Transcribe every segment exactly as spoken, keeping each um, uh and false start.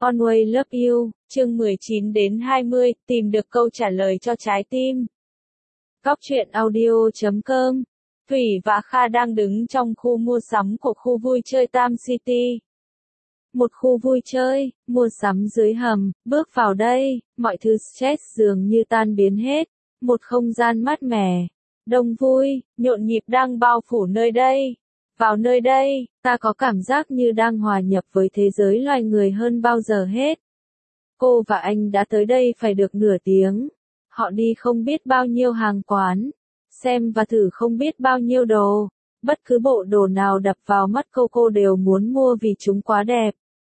Always Love You, chương mười chín đến hai mươi, tìm được câu trả lời cho trái tim. Góc truyện audio chấm com. Thủy và Kha đang đứng trong khu mua sắm của khu vui chơi Tam City. Một khu vui chơi, mua sắm dưới hầm, bước vào đây, mọi thứ stress dường như tan biến hết. Một không gian mát mẻ, đông vui, nhộn nhịp đang bao phủ nơi đây. Vào nơi đây, ta có cảm giác như đang hòa nhập với thế giới loài người hơn bao giờ hết. Cô và anh đã tới đây phải được nửa tiếng. Họ đi không biết bao nhiêu hàng quán, xem và thử không biết bao nhiêu đồ. Bất cứ bộ đồ nào đập vào mắt cô cô đều muốn mua vì chúng quá đẹp.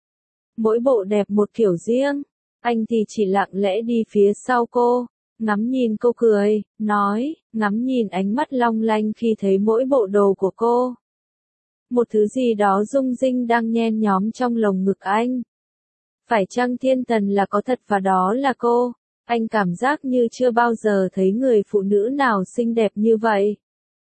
Mỗi bộ đẹp một kiểu riêng. Anh thì chỉ lặng lẽ đi phía sau cô, ngắm nhìn cô cười, nói, ngắm nhìn ánh mắt long lanh khi thấy mỗi bộ đồ của cô. Một thứ gì đó rung rinh đang nhen nhóm trong lồng ngực anh. Phải chăng thiên thần là có thật và đó là cô? Anh cảm giác như chưa bao giờ thấy người phụ nữ nào xinh đẹp như vậy.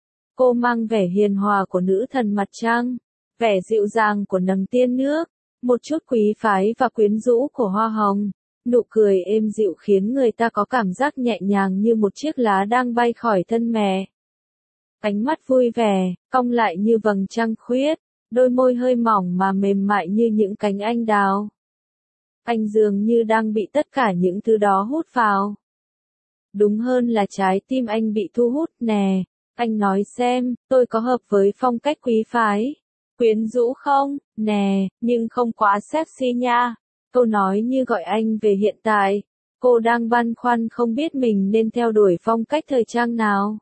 Cô mang vẻ hiền hòa của nữ thần mặt trăng, vẻ dịu dàng của nắng tiên nước, một chút quý phái và quyến rũ của hoa hồng. Nụ cười êm dịu khiến người ta có cảm giác nhẹ nhàng như một chiếc lá đang bay khỏi thân mẹ. Ánh mắt vui vẻ, cong lại như vầng trăng khuyết, đôi môi hơi mỏng mà mềm mại như những cánh anh đào. Anh dường như đang bị tất cả những thứ đó hút vào. Đúng hơn là trái tim anh bị thu hút nè. Anh nói xem, tôi có hợp với phong cách quý phái, quyến rũ không? Nè, nhưng không quá sexy nha. Câu nói như gọi anh về hiện tại. Cô đang băn khoăn không biết mình nên theo đuổi phong cách thời trang nào.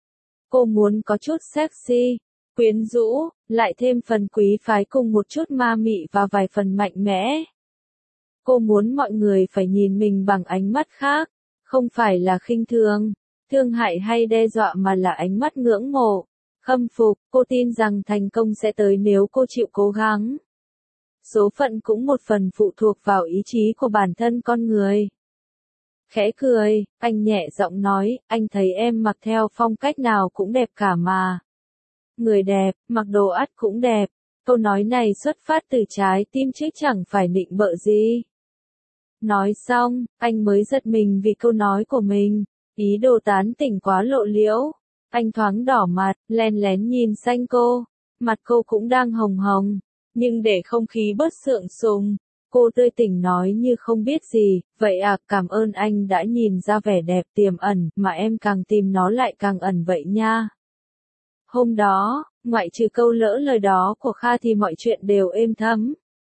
Cô muốn có chút sexy, quyến rũ, lại thêm phần quý phái cùng một chút ma mị và vài phần mạnh mẽ. Cô muốn mọi người phải nhìn mình bằng ánh mắt khác, không phải là khinh thường, thương hại hay đe dọa mà là ánh mắt ngưỡng mộ, khâm phục. Cô tin rằng thành công sẽ tới nếu cô chịu cố gắng. Số phận cũng một phần phụ thuộc vào ý chí của bản thân con người. Khẽ cười, anh nhẹ giọng nói, anh thấy em mặc theo phong cách nào cũng đẹp cả mà. Người đẹp, mặc đồ ắt cũng đẹp. Câu nói này xuất phát từ trái tim chứ chẳng phải nịnh bợ gì. Nói xong, anh mới giật mình vì câu nói của mình, ý đồ tán tỉnh quá lộ liễu. Anh thoáng đỏ mặt, len lén nhìn xanh cô, mặt cô cũng đang hồng hồng, nhưng để không khí bớt sượng sùng. Cô tươi tỉnh nói như không biết gì, vậy à, cảm ơn anh đã nhìn ra vẻ đẹp tiềm ẩn, mà em càng tìm nó lại càng ẩn vậy nha. Hôm đó, ngoại trừ câu lỡ lời đó của Kha thì mọi chuyện đều êm thấm.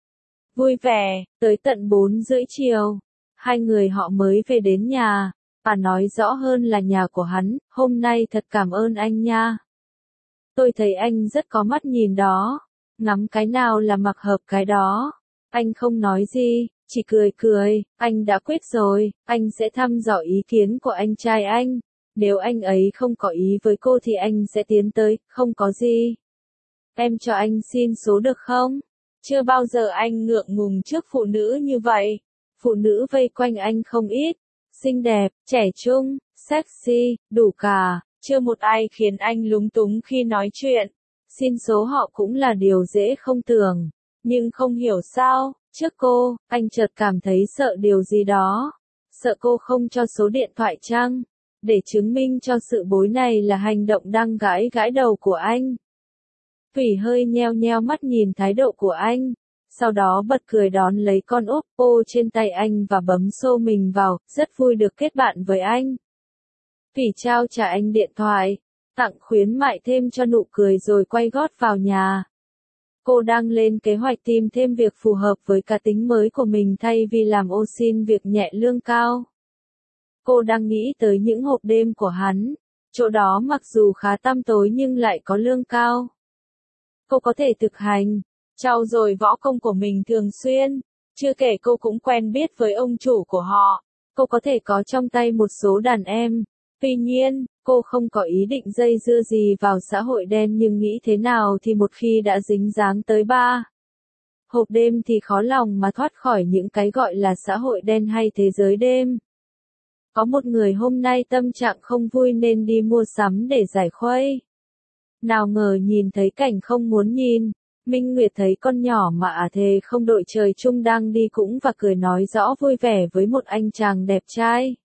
Vui vẻ, tới tận bốn rưỡi chiều, hai người họ mới về đến nhà, và nói rõ hơn là nhà của hắn, hôm nay thật cảm ơn anh nha. Tôi thấy anh rất có mắt nhìn đó, ngắm cái nào là mặc hợp cái đó. Anh không nói gì, chỉ cười cười, anh đã quyết rồi, anh sẽ thăm dò ý kiến của anh trai anh. Nếu anh ấy không có ý với cô thì anh sẽ tiến tới, không có gì. Em cho anh xin số được không? Chưa bao giờ anh ngượng ngùng trước phụ nữ như vậy. Phụ nữ vây quanh anh không ít, xinh đẹp, trẻ trung, sexy, đủ cả, chưa một ai khiến anh lúng túng khi nói chuyện. Xin số họ cũng là điều dễ không tưởng. Nhưng không hiểu sao, trước cô, anh chợt cảm thấy sợ điều gì đó. Sợ cô không cho số điện thoại chăng? Để chứng minh cho sự bối này là hành động đang gãi gãi đầu của anh. Thủy hơi nheo nheo mắt nhìn thái độ của anh. Sau đó bật cười đón lấy con Oppo trên tay anh và bấm xô mình vào, rất vui được kết bạn với anh. Thủy trao trả anh điện thoại, tặng khuyến mại thêm cho nụ cười rồi quay gót vào nhà. Cô đang lên kế hoạch tìm thêm việc phù hợp với cá tính mới của mình thay vì làm ô xin việc nhẹ lương cao. Cô đang nghĩ tới những hộp đêm của hắn, chỗ đó mặc dù khá tăm tối nhưng lại có lương cao. Cô có thể thực hành, trau dồi võ công của mình thường xuyên, chưa kể cô cũng quen biết với ông chủ của họ. Cô có thể có trong tay một số đàn em. Tuy nhiên, cô không có ý định dây dưa gì vào xã hội đen nhưng nghĩ thế nào thì một khi đã dính dáng tới ba hộp đêm thì khó lòng mà thoát khỏi những cái gọi là xã hội đen hay thế giới đêm. Có một người hôm nay tâm trạng không vui nên đi mua sắm để giải khuây. Nào ngờ nhìn thấy cảnh không muốn nhìn, Minh Nguyệt thấy con nhỏ mà ả thề không đội trời chung đang đi cũng và cười nói rõ vui vẻ với một anh chàng đẹp trai.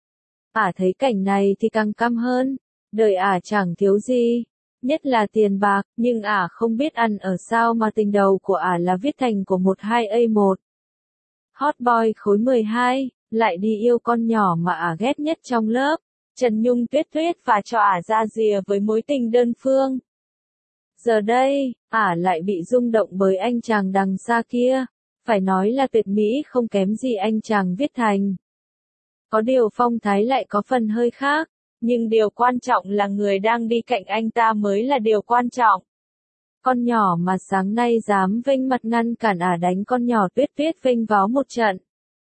Ả thấy cảnh này thì càng căm hơn, đời ả chẳng thiếu gì, nhất là tiền bạc, nhưng ả không biết ăn ở sao mà tình đầu của ả là viết thành của một hai A một. Hot boy khối mười hai, lại đi yêu con nhỏ mà ả ghét nhất trong lớp. Trần Nhung Tuyết Tuyết và cho ả ra rìa với mối tình đơn phương. Giờ đây, ả lại bị rung động bởi anh chàng đằng xa kia, phải nói là tuyệt mỹ không kém gì anh chàng viết thành. Có điều phong thái lại có phần hơi khác, nhưng điều quan trọng là người đang đi cạnh anh ta mới là điều quan trọng. Con nhỏ mà sáng nay dám vênh mặt ngăn cản ả đánh con nhỏ Tuyết Tuyết vênh váo một trận.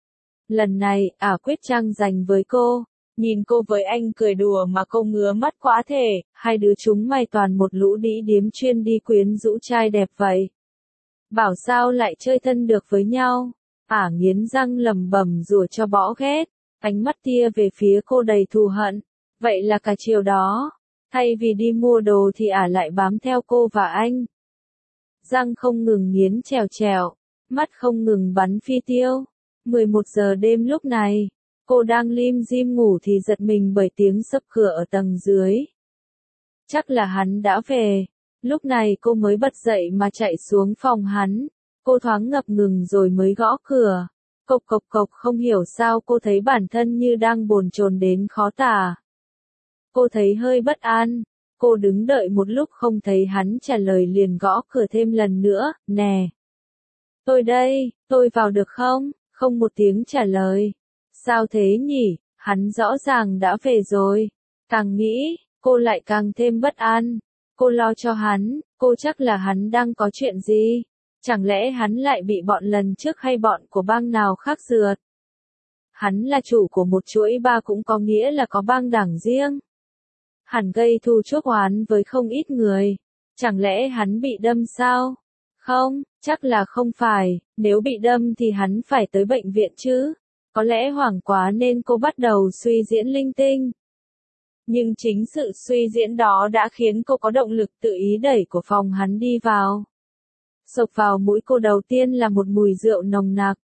Lần này, ả quyết tranh giành với cô. Nhìn cô với anh cười đùa mà cô ngứa mắt quá thể, hai đứa chúng mày toàn một lũ đĩ điếm chuyên đi quyến rũ trai đẹp vậy. Bảo sao lại chơi thân được với nhau, ả nghiến răng lầm bầm rủa cho bỏ ghét, ánh mắt tia về phía cô đầy thù hận. Vậy là cả chiều đó, thay vì đi mua đồ thì ả lại bám theo cô và anh. Răng không ngừng nghiến trèo trèo, mắt không ngừng bắn phi tiêu. mười một giờ đêm lúc này. Cô đang lim dim ngủ thì giật mình bởi tiếng xấp cửa ở tầng dưới. Chắc là hắn đã về. Lúc này cô mới bật dậy mà chạy xuống phòng hắn. Cô thoáng ngập ngừng rồi mới gõ cửa. Cộc cộc cộc, không hiểu sao cô thấy bản thân như đang bồn chồn đến khó tả. Cô thấy hơi bất an. Cô đứng đợi một lúc không thấy hắn trả lời liền gõ cửa thêm lần nữa. Nè! Tôi đây, tôi vào được không? Không một tiếng trả lời. Sao thế nhỉ, hắn rõ ràng đã về rồi. Càng nghĩ, cô lại càng thêm bất an. Cô lo cho hắn, cô chắc là hắn đang có chuyện gì. Chẳng lẽ hắn lại bị bọn lần trước hay bọn của bang nào khác rượt? Hắn là chủ của một chuỗi ba cũng có nghĩa là có bang đảng riêng. Hẳn gây thù chuốc oán với không ít người. Chẳng lẽ hắn bị đâm sao? Không, chắc là không phải, nếu bị đâm thì hắn phải tới bệnh viện chứ. Có lẽ hoảng quá nên cô bắt đầu suy diễn linh tinh. Nhưng chính sự suy diễn đó đã khiến cô có động lực tự ý đẩy của phòng hắn đi vào. Xộc vào mũi cô đầu tiên là một mùi rượu nồng nặc.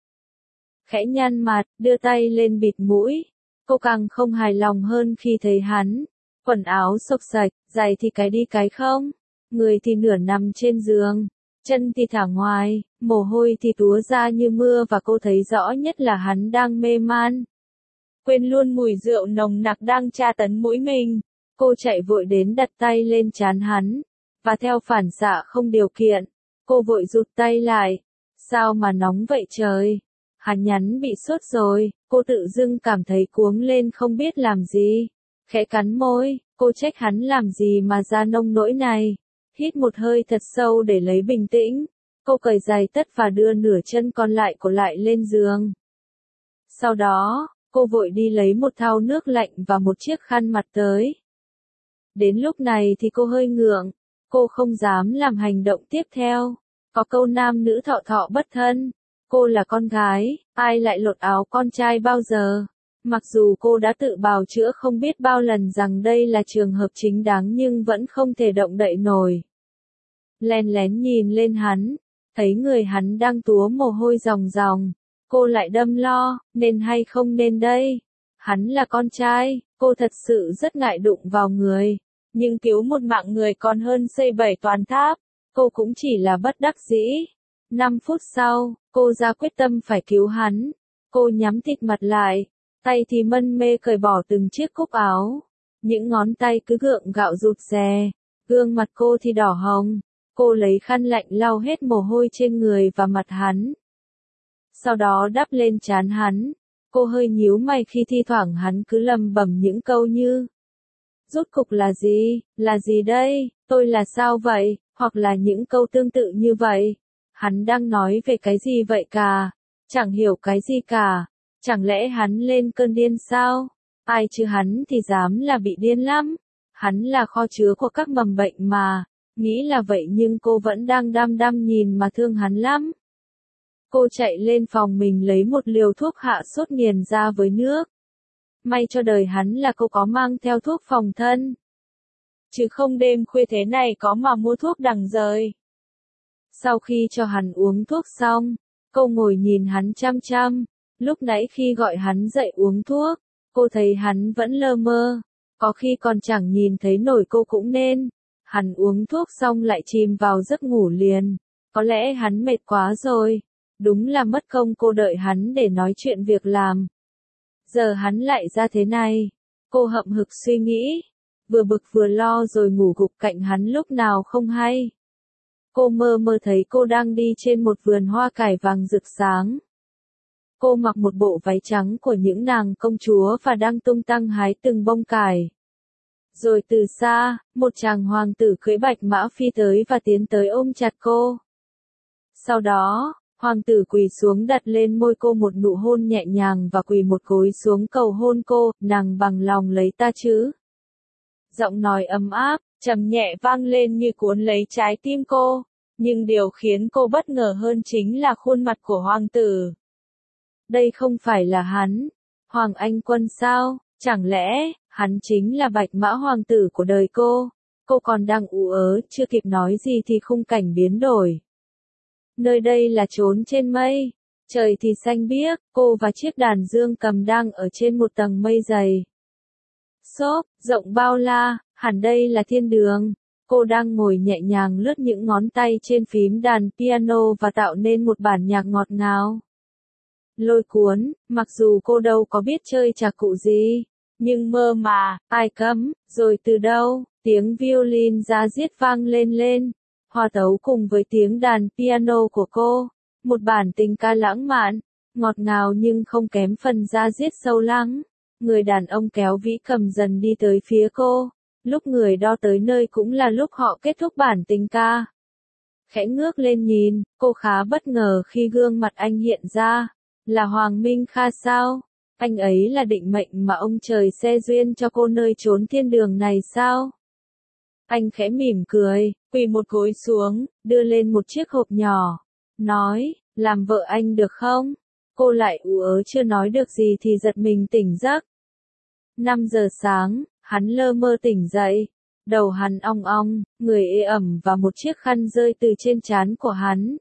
Khẽ nhăn mặt, đưa tay lên bịt mũi. Cô càng không hài lòng hơn khi thấy hắn. Quần áo xộc sạch, giày thì cái đi cái không. Người thì nửa nằm trên giường. Chân thì thả ngoài, mồ hôi thì túa ra như mưa và cô thấy rõ nhất là hắn đang mê man. Quên luôn mùi rượu nồng nặc đang tra tấn mũi mình. Cô chạy vội đến đặt tay lên trán hắn. Và theo phản xạ không điều kiện, cô vội rụt tay lại. Sao mà nóng vậy trời? Hắn nhắn bị sốt rồi, cô tự dưng cảm thấy cuống lên không biết làm gì. Khẽ cắn môi, cô trách hắn làm gì mà ra nông nỗi này. Hít một hơi thật sâu để lấy bình tĩnh. Cô cởi giày tất và đưa nửa chân còn lại của lại lên giường. Sau đó, cô vội đi lấy một thau nước lạnh và một chiếc khăn mặt tới. Đến lúc này thì cô hơi ngượng. Cô không dám làm hành động tiếp theo. Có câu nam nữ thọ thọ bất thân. Cô là con gái, ai lại lột áo con trai bao giờ? Mặc dù cô đã tự bào chữa không biết bao lần rằng đây là trường hợp chính đáng nhưng vẫn không thể động đậy nổi. Lén lén nhìn lên hắn, thấy người hắn đang túa mồ hôi ròng ròng. Cô lại đâm lo, nên hay không nên đây? Hắn là con trai, cô thật sự rất ngại đụng vào người. Nhưng cứu một mạng người còn hơn xây bảy toàn tháp. Cô cũng chỉ là bất đắc dĩ. Năm phút sau, cô ra quyết tâm phải cứu hắn. Cô nhắm thịt mặt lại. Tay thì mân mê cởi bỏ từng chiếc cúc áo. Những ngón tay cứ gượng gạo rụt rè. Gương mặt cô thì đỏ hồng. Cô lấy khăn lạnh lau hết mồ hôi trên người và mặt hắn. Sau đó đắp lên trán hắn. Cô hơi nhíu mày khi thi thoảng hắn cứ lầm bầm những câu như: rốt cục là gì, là gì đây, tôi là sao vậy, hoặc là những câu tương tự như vậy. Hắn đang nói về cái gì vậy cả? Chẳng hiểu cái gì cả. Chẳng lẽ hắn lên cơn điên sao? Ai chứ hắn thì dám là bị điên lắm. Hắn là kho chứa của các mầm bệnh mà. Nghĩ là vậy nhưng cô vẫn đang đăm đăm nhìn mà thương hắn lắm. Cô chạy lên phòng mình lấy một liều thuốc hạ sốt nghiền ra với nước. May cho đời hắn là cô có mang theo thuốc phòng thân. Chứ không đêm khuya thế này có mà mua thuốc đằng rời. Sau khi cho hắn uống thuốc xong, cô ngồi nhìn hắn chăm chăm. Lúc nãy khi gọi hắn dậy uống thuốc, cô thấy hắn vẫn lơ mơ, có khi còn chẳng nhìn thấy nổi cô cũng nên. Hắn uống thuốc xong lại chìm vào giấc ngủ liền, có lẽ hắn mệt quá rồi, đúng là mất công cô đợi hắn để nói chuyện việc làm. Giờ hắn lại ra thế này, cô hậm hực suy nghĩ, vừa bực vừa lo rồi ngủ gục cạnh hắn lúc nào không hay. Cô mơ mơ thấy cô đang đi trên một vườn hoa cải vàng rực sáng. Cô mặc một bộ váy trắng của những nàng công chúa và đang tung tăng hái từng bông cải. Rồi từ xa, một chàng hoàng tử cưỡi bạch mã phi tới và tiến tới ôm chặt cô. Sau đó, hoàng tử quỳ xuống đặt lên môi cô một nụ hôn nhẹ nhàng và quỳ một gối xuống cầu hôn cô, nàng bằng lòng lấy ta chứ. Giọng nói ấm áp, trầm nhẹ vang lên như cuốn lấy trái tim cô, nhưng điều khiến cô bất ngờ hơn chính là khuôn mặt của hoàng tử. Đây không phải là hắn, Hoàng Anh Quân sao, chẳng lẽ, hắn chính là bạch mã hoàng tử của đời cô. Cô còn đang ú ớ, chưa kịp nói gì thì khung cảnh biến đổi. Nơi đây là chốn trên mây, trời thì xanh biếc, cô và chiếc đàn dương cầm đang ở trên một tầng mây dày. Xốp, rộng bao la, hẳn đây là thiên đường. Cô đang ngồi nhẹ nhàng lướt những ngón tay trên phím đàn piano và tạo nên một bản nhạc ngọt ngào. Lôi cuốn, mặc dù cô đâu có biết chơi nhạc cụ gì, nhưng mơ mà, ai cấm, rồi từ đâu, tiếng violin da diết vang lên lên, hòa tấu cùng với tiếng đàn piano của cô, một bản tình ca lãng mạn, ngọt ngào nhưng không kém phần da diết sâu lắng. Người đàn ông kéo vĩ cầm dần đi tới phía cô, lúc người đo tới nơi cũng là lúc họ kết thúc bản tình ca. Khẽ ngước lên nhìn, cô khá bất ngờ khi gương mặt anh hiện ra. Là Hoàng Minh Kha sao? Anh ấy là định mệnh mà ông trời xe duyên cho cô nơi chốn thiên đường này sao? Anh khẽ mỉm cười, quỳ một gối xuống, đưa lên một chiếc hộp nhỏ, nói, làm vợ anh được không? Cô lại ú ớ chưa nói được gì thì giật mình tỉnh giấc. năm giờ sáng, hắn lơ mơ tỉnh dậy, đầu hắn ong ong, người ê ẩm và một chiếc khăn rơi từ trên trán của hắn.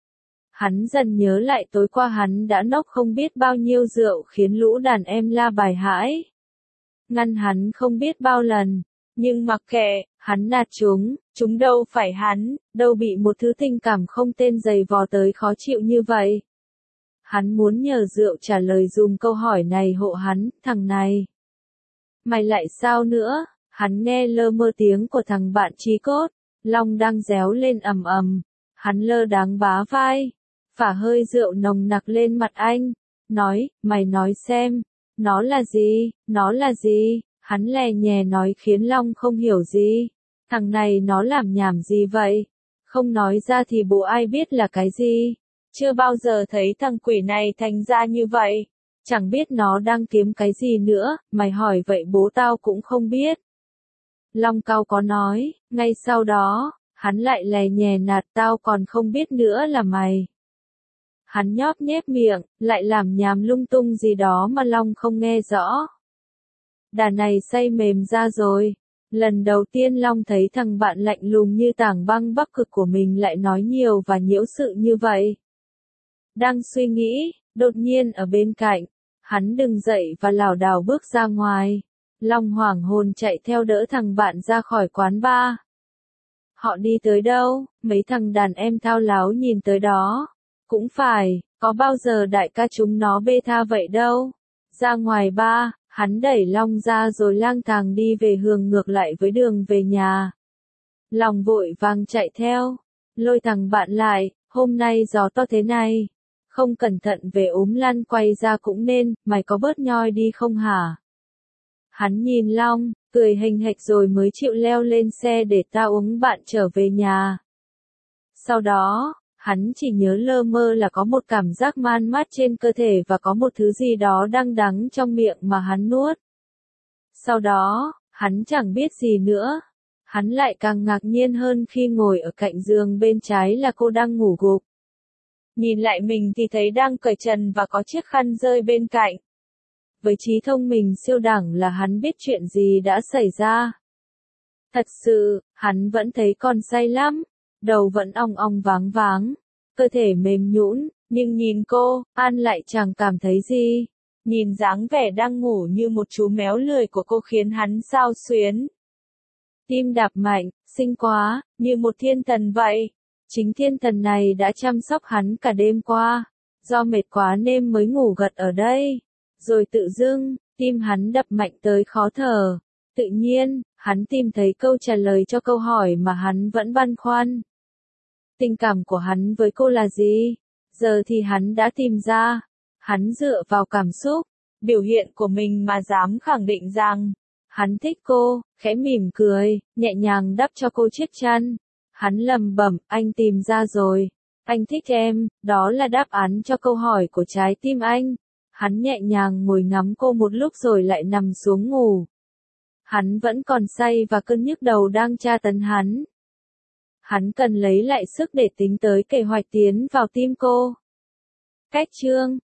Hắn dần nhớ lại tối qua hắn đã nốc không biết bao nhiêu rượu khiến lũ đàn em la bài hãi. Ngăn hắn không biết bao lần, nhưng mặc kệ, hắn nạt chúng, chúng đâu phải hắn, đâu bị một thứ tình cảm không tên giày vò tới khó chịu như vậy. Hắn muốn nhờ rượu trả lời dùng câu hỏi này hộ hắn, thằng này. Mày lại sao nữa? Hắn nghe lơ mơ tiếng của thằng bạn chí cốt, Long đang réo lên ầm ầm, hắn lơ đáng bá vai. Phả hơi rượu nồng nặc lên mặt anh, nói, mày nói xem, nó là gì, nó là gì, hắn lè nhè nói khiến Long không hiểu gì, thằng này nó làm nhảm gì vậy, không nói ra thì bố ai biết là cái gì, chưa bao giờ thấy thằng quỷ này thành ra như vậy, chẳng biết nó đang kiếm cái gì nữa, mày hỏi vậy bố tao cũng không biết. Long cau có nói, ngay sau đó, hắn lại lè nhè nạt tao còn không biết nữa là mày. Hắn nhóp nhép miệng, lại làm nhảm lung tung gì đó mà Long không nghe rõ. Đà này say mềm ra rồi. Lần đầu tiên Long thấy thằng bạn lạnh lùng như tảng băng Bắc Cực của mình lại nói nhiều và nhiễu sự như vậy. Đang suy nghĩ, đột nhiên ở bên cạnh, hắn đứng dậy và lảo đảo bước ra ngoài. Long hoảng hồn chạy theo đỡ thằng bạn ra khỏi quán bar. Họ đi tới đâu, mấy thằng đàn em thao láo nhìn tới đó. Cũng phải, có bao giờ đại ca chúng nó bê tha vậy đâu. Ra ngoài ba, hắn đẩy Long ra rồi lang thang đi về hướng ngược lại với đường về nhà. Long vội vàng chạy theo, lôi thằng bạn lại, hôm nay gió to thế này. Không cẩn thận về ốm lăn quay ra cũng nên, mày có bớt nhoi đi không hả? Hắn nhìn Long, cười hình hạch rồi mới chịu leo lên xe để ta uống bạn trở về nhà. Sau đó, hắn chỉ nhớ lơ mơ là có một cảm giác man mát trên cơ thể và có một thứ gì đó đang đắng trong miệng mà hắn nuốt. Sau đó, hắn chẳng biết gì nữa. Hắn lại càng ngạc nhiên hơn khi ngồi ở cạnh giường bên trái là cô đang ngủ gục. Nhìn lại mình thì thấy đang cởi trần và có chiếc khăn rơi bên cạnh. Với trí thông minh siêu đẳng là hắn biết chuyện gì đã xảy ra. Thật sự, hắn vẫn thấy còn say lắm. đầu vẫn ong ong váng váng, cơ thể mềm nhũn, nhưng nhìn cô, An lại chẳng cảm thấy gì. Nhìn dáng vẻ đang ngủ như một chú mèo lười của cô khiến hắn xao xuyến. Tim đạp mạnh, xinh quá, như một thiên thần vậy. Chính thiên thần này đã chăm sóc hắn cả đêm qua. Do mệt quá nên mới ngủ gật ở đây. Rồi tự dưng, tim hắn đập mạnh tới khó thở. Tự nhiên, hắn tìm thấy câu trả lời cho câu hỏi mà hắn vẫn băn khoăn. Tình cảm của hắn với cô là gì? Giờ thì hắn đã tìm ra. Hắn dựa vào cảm xúc, biểu hiện của mình mà dám khẳng định rằng hắn thích cô, khẽ mỉm cười, nhẹ nhàng đắp cho cô chiếc chăn. Hắn lẩm bẩm, anh tìm ra rồi. Anh thích em, đó là đáp án cho câu hỏi của trái tim anh. Hắn nhẹ nhàng ngồi ngắm cô một lúc rồi lại nằm xuống ngủ. Hắn vẫn còn say và cơn nhức đầu đang tra tấn hắn. Hắn cần lấy lại sức để tính tới kế hoạch tiến vào tim cô. Cách chương